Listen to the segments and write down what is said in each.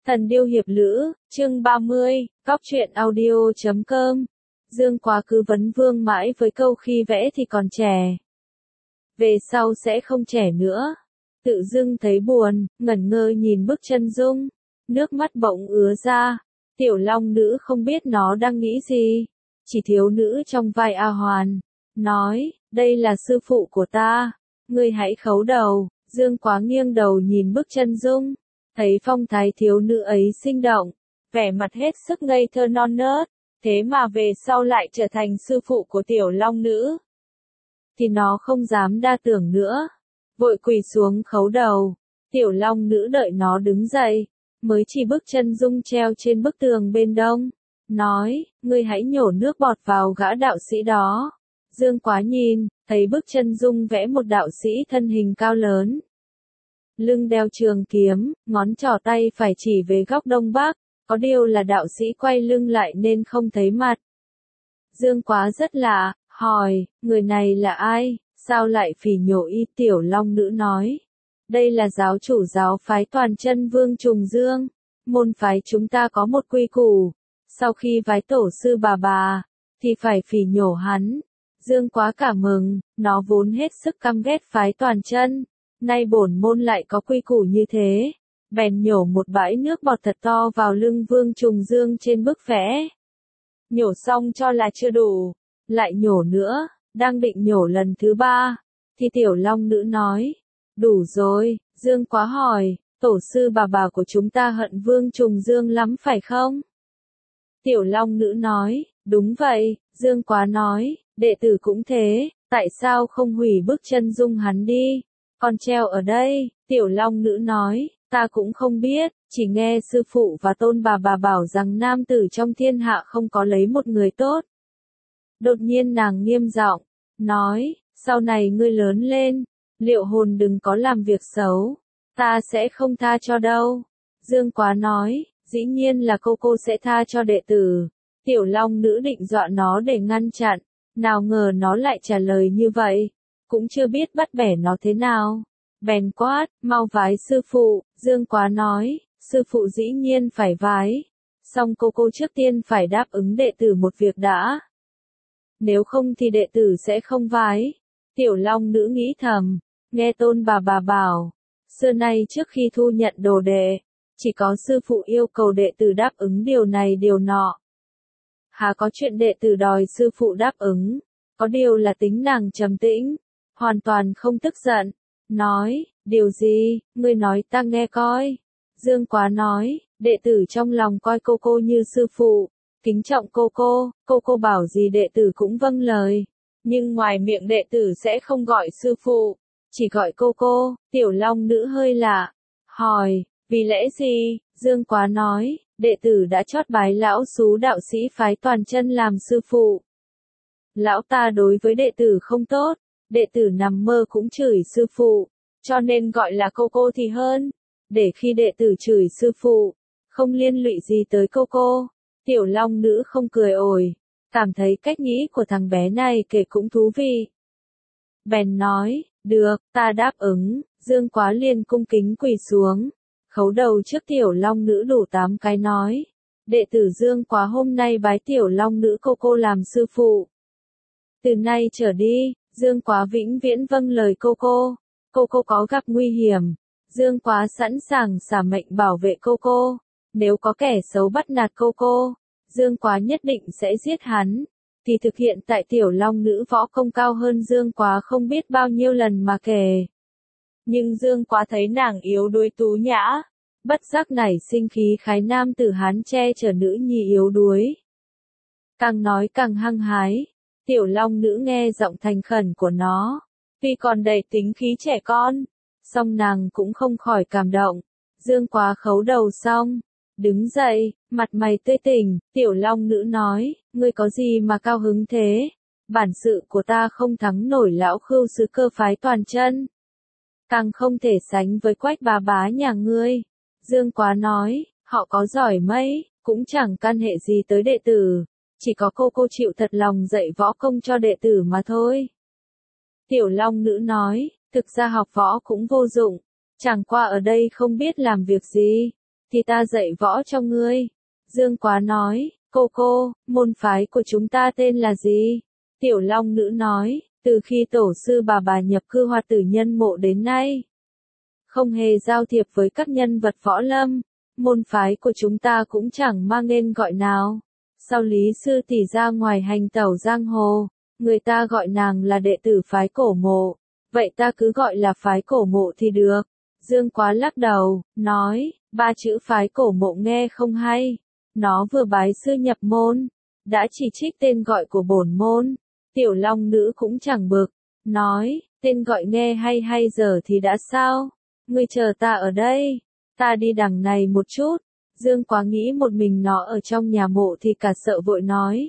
Thần điêu hiệp lữ, chương 30, góc truyện audio.com. Dương Quá cứ vấn vương mãi với câu khi vẽ thì còn trẻ. Về sau sẽ không trẻ nữa. Tự dưng thấy buồn, ngẩn ngơ nhìn bức chân dung. Nước mắt bỗng ứa ra. Tiểu Long Nữ không biết nó đang nghĩ gì. Chỉ thiếu nữ trong vai A Hoàn. Nói, đây là sư phụ của ta. Ngươi hãy khấu đầu. Dương Quá nghiêng đầu nhìn bức chân dung. Thấy phong thái thiếu nữ ấy sinh động, vẻ mặt hết sức ngây thơ non nớt, thế mà về sau lại trở thành sư phụ của Tiểu Long Nữ. Thì nó không dám đa tưởng nữa, vội quỳ xuống khấu đầu. Tiểu Long Nữ đợi nó đứng dậy, mới chỉ bức chân dung treo trên bức tường bên đông, nói, ngươi hãy nhổ nước bọt vào gã đạo sĩ đó. Dương Quá nhìn, thấy bức chân dung vẽ một đạo sĩ thân hình cao lớn. Lưng đeo trường kiếm, ngón trỏ tay phải chỉ về góc đông bắc, có điều là đạo sĩ quay lưng lại nên không thấy mặt. Dương Quá rất lạ, hỏi, người này là ai, sao lại phỉ nhổ y? Tiểu Long Nữ nói, đây là giáo chủ giáo phái Toàn Chân Vương Trùng Dương, môn phái chúng ta có một quy củ, sau khi vái tổ sư bà, thì phải phỉ nhổ hắn. Dương Quá cảm mừng, nó vốn hết sức căm ghét phái Toàn Chân. Nay bổn môn lại có quy củ như thế, bèn nhổ một bãi nước bọt thật to vào lưng Vương Trùng Dương trên bức vẽ. Nhổ xong cho là chưa đủ, lại nhổ nữa, đang định nhổ lần thứ 3, thì Tiểu Long Nữ nói, đủ rồi. Dương Quá hỏi, tổ sư bà của chúng ta hận Vương Trùng Dương lắm phải không? Tiểu Long Nữ nói, đúng vậy. Dương Quá nói, đệ tử cũng thế, tại sao không hủy bức chân dung hắn đi? Còn treo ở đây. Tiểu Long Nữ nói, ta cũng không biết, chỉ nghe sư phụ và tôn bà bảo rằng nam tử trong thiên hạ không có lấy một người tốt. Đột nhiên nàng nghiêm giọng, nói, sau này ngươi lớn lên, Liệu Hồn đừng có làm việc xấu, ta sẽ không tha cho đâu. Dương Quá nói, dĩ nhiên là cô sẽ tha cho đệ tử. Tiểu Long Nữ định dọa nó để ngăn chặn, nào ngờ nó lại trả lời như vậy. Cũng chưa biết bắt bẻ nó thế nào. Bèn quát, mau vái sư phụ. Dương Quá nói, sư phụ dĩ nhiên phải vái. Song cô trước tiên phải đáp ứng đệ tử một việc đã. Nếu không thì đệ tử sẽ không vái. Tiểu Long Nữ nghĩ thầm, nghe tôn bà bảo. Xưa nay trước khi thu nhận đồ đệ, chỉ có sư phụ yêu cầu đệ tử đáp ứng điều này điều nọ. Há có chuyện đệ tử đòi sư phụ đáp ứng. Có điều là tính nàng trầm tĩnh, hoàn toàn không tức giận, nói, điều gì, ngươi nói ta nghe coi. Dương Quá nói, đệ tử trong lòng coi cô như sư phụ, kính trọng cô bảo gì đệ tử cũng vâng lời, nhưng ngoài miệng đệ tử sẽ không gọi sư phụ, chỉ gọi cô. Tiểu Long Nữ hơi lạ, hỏi, vì lẽ gì? Dương Quá nói, đệ tử đã chót bái lão xú đạo sĩ phái Toàn Chân làm sư phụ. Lão ta đối với đệ tử không tốt, đệ tử nằm mơ cũng chửi sư phụ, cho nên gọi là cô thì hơn, để khi đệ tử chửi sư phụ, không liên lụy gì tới cô. Tiểu Long Nữ không cười ổi, cảm thấy cách nghĩ của thằng bé này kể cũng thú vị. Bèn nói, được, ta đáp ứng. Dương Quá liền cung kính quỳ xuống, khấu đầu trước Tiểu Long Nữ đủ 8 cái nói, đệ tử Dương Quá hôm nay bái Tiểu Long Nữ cô làm sư phụ. Từ nay trở đi, Dương Quá vĩnh viễn vâng lời cô có gặp nguy hiểm, Dương Quá sẵn sàng xả mệnh bảo vệ cô. Nếu có kẻ xấu bắt nạt cô, Dương Quá nhất định sẽ giết hắn. Thì thực hiện tại Tiểu Long Nữ võ công cao hơn Dương Quá không biết bao nhiêu lần mà kể. Nhưng Dương Quá thấy nàng yếu đuối tú nhã, bất giác nảy sinh khí khái nam tử Hán che chở nữ nhi yếu đuối. Càng nói càng hăng hái. Tiểu Long Nữ nghe giọng thành khẩn của nó, tuy còn đầy tính khí trẻ con, song nàng cũng không khỏi cảm động. Dương Quá khấu đầu xong, đứng dậy, mặt mày tươi tỉnh. Tiểu Long Nữ nói, ngươi có gì mà cao hứng thế? Bản sự của ta không thắng nổi lão Khưu Sứ Cơ phái Toàn Chân, càng không thể sánh với Quách bá nhà ngươi. Dương Quá nói, họ có giỏi mấy, cũng chẳng can hệ gì tới đệ tử. Chỉ có cô chịu thật lòng dạy võ công cho đệ tử mà thôi. Tiểu Long Nữ nói, thực ra học võ cũng vô dụng, chẳng qua ở đây không biết làm việc gì, thì ta dạy võ cho ngươi. Dương Quá nói, cô, môn phái của chúng ta tên là gì? Tiểu Long Nữ nói, từ khi tổ sư bà nhập cư Hoa Tử Nhân Mộ đến nay, không hề giao thiệp với các nhân vật võ lâm, môn phái của chúng ta cũng chẳng mang nên gọi nào. Sau Lý sư tỷ ra ngoài hành tẩu giang hồ, người ta gọi nàng là đệ tử phái Cổ Mộ, vậy ta cứ gọi là phái Cổ Mộ thì được. Dương Quá lắc đầu, nói, 3 chữ phái Cổ Mộ nghe không hay. Nó vừa bái sư nhập môn, đã chỉ trích tên gọi của bổn môn. Tiểu Long Nữ cũng chẳng bực, nói, tên gọi nghe hay giờ thì đã sao? Ngươi chờ ta ở đây, ta đi đằng này một chút. Dương Quá nghĩ một mình nó ở trong nhà mộ thì cả sợ vội nói.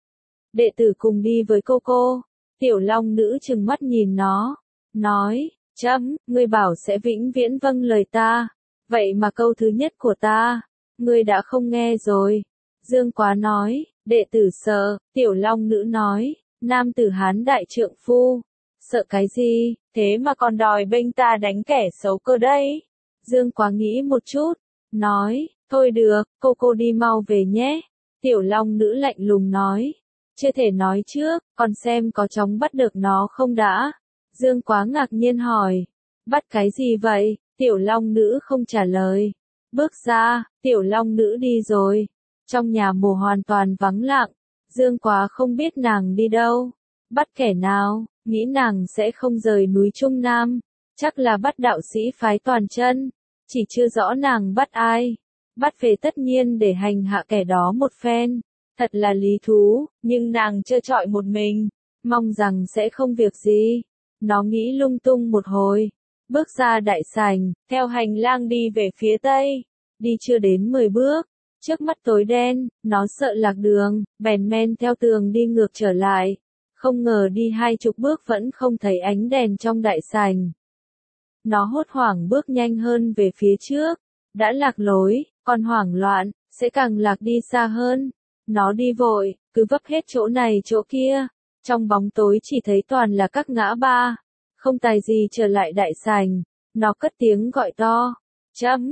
Đệ tử cùng đi với cô. Tiểu Long Nữ trừng mắt nhìn nó, nói, chấm, ngươi bảo sẽ vĩnh viễn vâng lời ta. Vậy mà câu thứ nhất của ta, ngươi đã không nghe rồi. Dương Quá nói, đệ tử sợ. Tiểu Long Nữ nói, nam tử Hán đại trượng phu, sợ cái gì, thế mà còn đòi bênh ta đánh kẻ xấu cơ đấy. Dương Quá nghĩ một chút, nói, thôi được, cô đi mau về nhé. Tiểu Long Nữ lạnh lùng nói, chưa thể nói trước, còn xem có chóng bắt được nó không đã. Dương Quá ngạc nhiên hỏi, bắt cái gì vậy? Tiểu Long Nữ không trả lời. Bước ra, Tiểu Long Nữ đi rồi. Trong nhà mồ hoàn toàn vắng lặng, Dương Quá không biết nàng đi đâu. Bắt kẻ nào, nghĩ nàng sẽ không rời núi Trung Nam. Chắc là bắt đạo sĩ phái Toàn Chân, chỉ chưa rõ nàng bắt ai. Bắt về tất nhiên để hành hạ kẻ đó một phen. Thật là lý thú, nhưng nàng trơ trọi một mình, mong rằng sẽ không việc gì. Nó nghĩ lung tung một hồi, bước ra đại sảnh, theo hành lang đi về phía tây. Đi chưa đến 10 bước, trước mắt tối đen, nó sợ lạc đường, bèn men theo tường đi ngược trở lại. Không ngờ đi 20 bước vẫn không thấy ánh đèn trong đại sảnh. Nó hốt hoảng bước nhanh hơn về phía trước, đã lạc lối, còn hoảng loạn, sẽ càng lạc đi xa hơn. Nó đi vội, cứ vấp hết chỗ này chỗ kia, trong bóng tối chỉ thấy toàn là các ngã ba, không tài gì trở lại đại sảnh. Nó cất tiếng gọi to, chấm,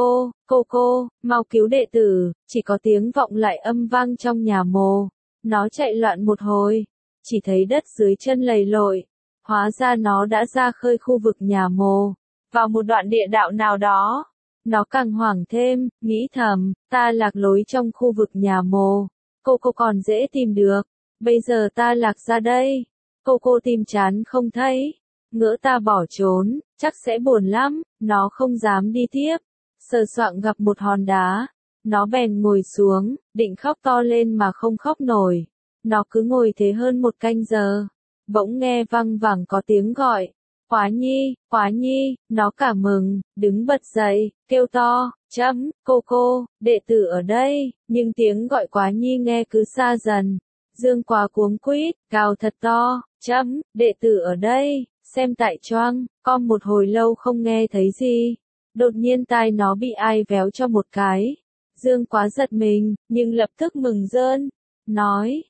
cô, mau cứu đệ tử. Chỉ có tiếng vọng lại âm vang trong nhà mồ. Nó chạy loạn một hồi, chỉ thấy đất dưới chân lầy lội, hóa ra nó đã ra khơi khu vực nhà mồ, vào một đoạn địa đạo nào đó. Nó càng hoảng thêm, nghĩ thầm, ta lạc lối trong khu vực nhà mồ, cô còn dễ tìm được, bây giờ ta lạc ra đây, cô tìm chán không thấy, ngỡ ta bỏ trốn, chắc sẽ buồn lắm. Nó không dám đi tiếp, sờ soạng gặp một hòn đá, nó bèn ngồi xuống, định khóc to lên mà không khóc nổi. Nó cứ ngồi thế hơn 1 canh giờ, bỗng nghe văng vẳng có tiếng gọi. Quá nhi, nó cả mừng, đứng bật dậy, kêu to, chấm, cô, đệ tử ở đây, nhưng tiếng gọi Quá nhi nghe cứ xa dần. Dương Quá cuống quýt, gào thật to, chấm, đệ tử ở đây, xem tại choang, con một hồi lâu không nghe thấy gì. Đột nhiên tai nó bị ai véo cho một cái. Dương Quá giật mình, nhưng lập tức mừng rơn, nói,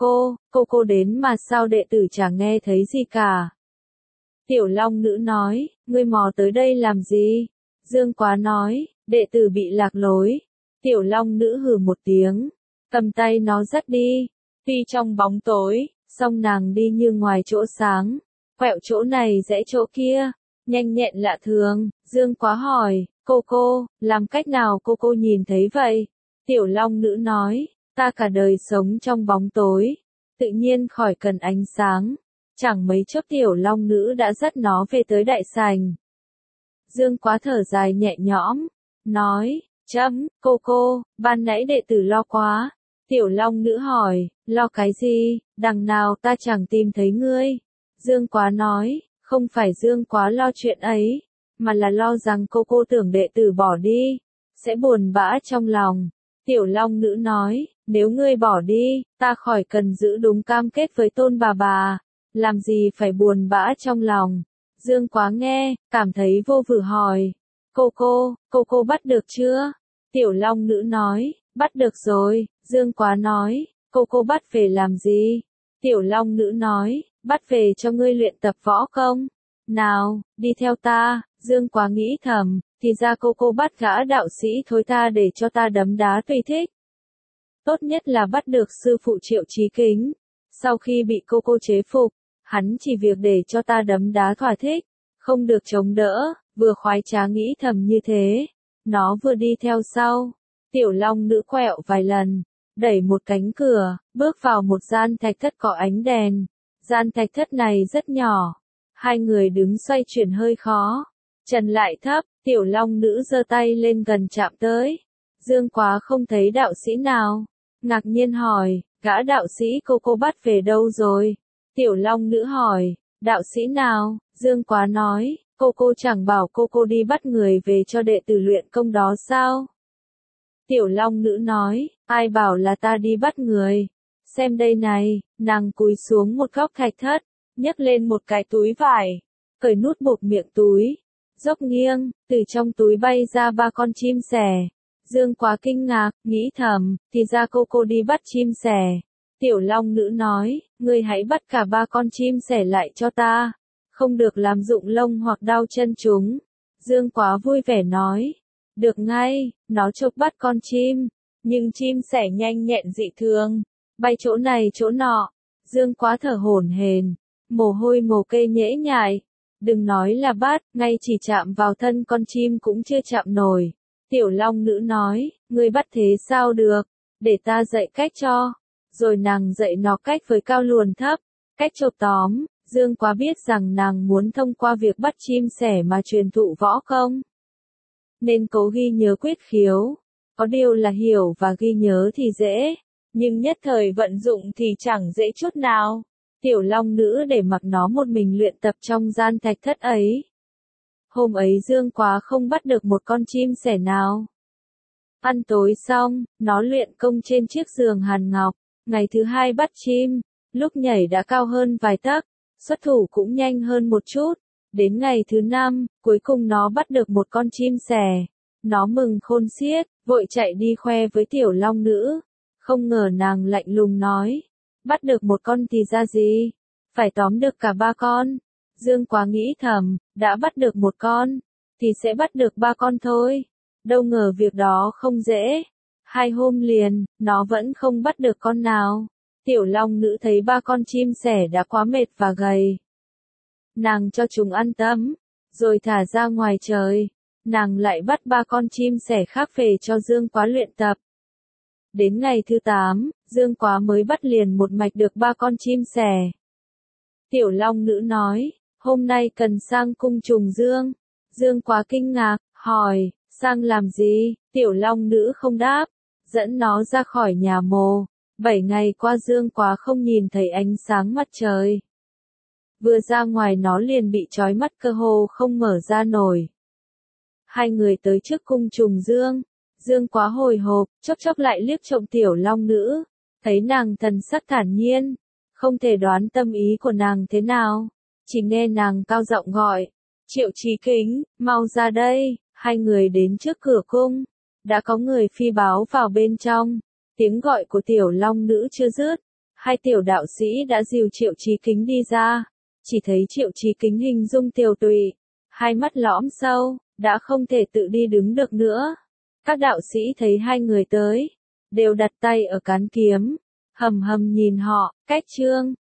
cô đến mà sao đệ tử chẳng nghe thấy gì cả. Tiểu Long Nữ nói, ngươi mò tới đây làm gì? Dương Quá nói, đệ tử bị lạc lối. Tiểu Long Nữ hừ một tiếng, cầm tay nó dắt đi. Tuy trong bóng tối, song nàng đi như ngoài chỗ sáng, quẹo chỗ này rẽ chỗ kia, nhanh nhẹn lạ thường. Dương Quá hỏi, cô, làm cách nào cô nhìn thấy vậy? Tiểu Long Nữ nói, ta cả đời sống trong bóng tối, tự nhiên khỏi cần ánh sáng. Chẳng mấy chốc Tiểu Long Nữ đã dắt nó về tới đại sảnh. Dương Quá thở dài nhẹ nhõm, nói, chấm, cô, ban nãy đệ tử lo quá. Tiểu Long Nữ hỏi, lo cái gì, đằng nào ta chẳng tìm thấy ngươi. Dương Quá nói, không phải Dương Quá lo chuyện ấy, mà là lo rằng cô tưởng đệ tử bỏ đi, sẽ buồn bã trong lòng. Tiểu Long Nữ nói, nếu ngươi bỏ đi, ta khỏi cần giữ đúng cam kết với Tôn bà, làm gì phải buồn bã trong lòng. Dương Quá nghe, cảm thấy vô vử hỏi, cô bắt được chưa? Tiểu Long Nữ nói, bắt được rồi. Dương Quá nói, cô bắt về làm gì? Tiểu Long Nữ nói, bắt về cho ngươi luyện tập võ công. Nào, đi theo ta. Dương Quá nghĩ thầm, thì ra cô bắt gã đạo sĩ thối tha để cho ta đấm đá tùy thích. Tốt nhất là bắt được sư phụ Triệu Chí Kính. Sau khi bị cô chế phục, hắn chỉ việc để cho ta đấm đá thỏa thích, không được chống đỡ, vừa khoái trá nghĩ thầm như thế. Nó vừa đi theo sau, tiểu long nữ quẹo vài lần, đẩy một cánh cửa, bước vào một gian thạch thất có ánh đèn. Gian thạch thất này rất nhỏ, hai người đứng xoay chuyển hơi khó. Trần lại thấp, tiểu long nữ giơ tay lên gần chạm tới. Dương Quá không thấy đạo sĩ nào, ngạc nhiên hỏi, gã đạo sĩ cô bắt về đâu rồi? Tiểu long nữ hỏi, đạo sĩ nào? Dương Quá nói, cô chẳng bảo cô đi bắt người về cho đệ tử luyện công đó sao? Tiểu long nữ nói, ai bảo là ta đi bắt người? Xem đây này, nàng cúi xuống một góc thạch thất, nhấc lên một cái túi vải, cởi nút buộc miệng túi, dốc nghiêng, từ trong túi bay ra 3 con chim sẻ. Dương Quá kinh ngạc, nghĩ thầm, thì ra cô đi bắt chim sẻ. Tiểu long nữ nói, ngươi hãy bắt cả 3 con chim sẻ lại cho ta, không được làm rụng lông hoặc đau chân chúng. Dương Quá vui vẻ nói, được ngay. Nó chộp bắt con chim, nhưng chim sẻ nhanh nhẹn dị thường, bay chỗ này chỗ nọ. Dương Quá thở hổn hển, mồ hôi mồ kê nhễ nhại. Đừng nói là bắt, ngay chỉ chạm vào thân con chim cũng chưa chạm nổi. Tiểu long nữ nói, ngươi bắt thế sao được, để ta dạy cách cho. Rồi nàng dạy nó cách với cao luồn thấp, cách chộp tóm. Dương Quá biết rằng nàng muốn thông qua việc bắt chim sẻ mà truyền thụ võ công, nên cố ghi nhớ quyết khiếu. Có điều là hiểu và ghi nhớ thì dễ, nhưng nhất thời vận dụng thì chẳng dễ chút nào. Tiểu long nữ để mặc nó một mình luyện tập trong gian thạch thất ấy. Hôm ấy Dương Quá không bắt được một con chim sẻ nào. Ăn tối xong, nó luyện công trên chiếc giường hàn ngọc. Ngày thứ hai bắt chim, lúc nhảy đã cao hơn vài tấc, xuất thủ cũng nhanh hơn một chút. Đến ngày thứ 5, cuối cùng nó bắt được một con chim sẻ. Nó mừng khôn xiết, vội chạy đi khoe với tiểu long nữ. Không ngờ nàng lạnh lùng nói, bắt được một con thì ra gì, phải tóm được cả 3 con. Dương Quá nghĩ thầm, đã bắt được một con, thì sẽ bắt được 3 con thôi. Đâu ngờ việc đó không dễ. 2 hôm liền, nó vẫn không bắt được con nào. Tiểu long nữ thấy 3 con chim sẻ đã quá mệt và gầy. Nàng cho chúng ăn tấm, rồi thả ra ngoài trời. Nàng lại bắt 3 con chim sẻ khác về cho Dương Quá luyện tập. Đến ngày thứ 8, Dương Quá mới bắt liền một mạch được 3 con chim sẻ. Tiểu long nữ nói, hôm nay cần sang cung trùng dương. Dương Quá kinh ngạc, hỏi, sang làm gì? Tiểu long nữ không đáp, dẫn nó ra khỏi nhà mồ. 7 ngày qua Dương Quá không nhìn thấy ánh sáng mặt trời. Vừa ra ngoài nó liền bị trói mắt cơ hồ không mở ra nổi. 2 người tới trước cung trùng dương. Dương Quá hồi hộp, chốc lại liếc trộm tiểu long nữ. Thấy nàng thần sắc thản nhiên, không thể đoán tâm ý của nàng thế nào. Chỉ nghe nàng cao giọng gọi, Triệu Chí Kính, mau ra đây. 2 người đến trước cửa cung. Đã có người phi báo vào bên trong. Tiếng gọi của tiểu long nữ chưa dứt. 2 tiểu đạo sĩ đã dìu Triệu Chí Kính đi ra. Chỉ thấy Triệu Chí Kính hình dung tiều tụy, 2 mắt lõm sâu, đã không thể tự đi đứng được nữa. Các đạo sĩ thấy 2 người tới, đều đặt tay ở cán kiếm, hầm hầm nhìn họ, cách trương,